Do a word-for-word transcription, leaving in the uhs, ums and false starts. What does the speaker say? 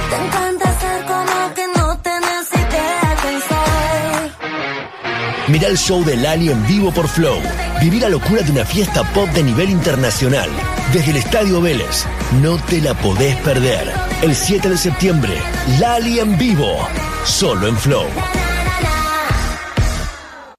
Te encanta ser como que no tenés idea quién soy. Mirá el show de Lali en vivo por Flow. Viví la locura de una fiesta pop de nivel internacional. Desde el Estadio Vélez. No te la podés perder. El siete de septiembre, Lali en vivo. Solo en Flow.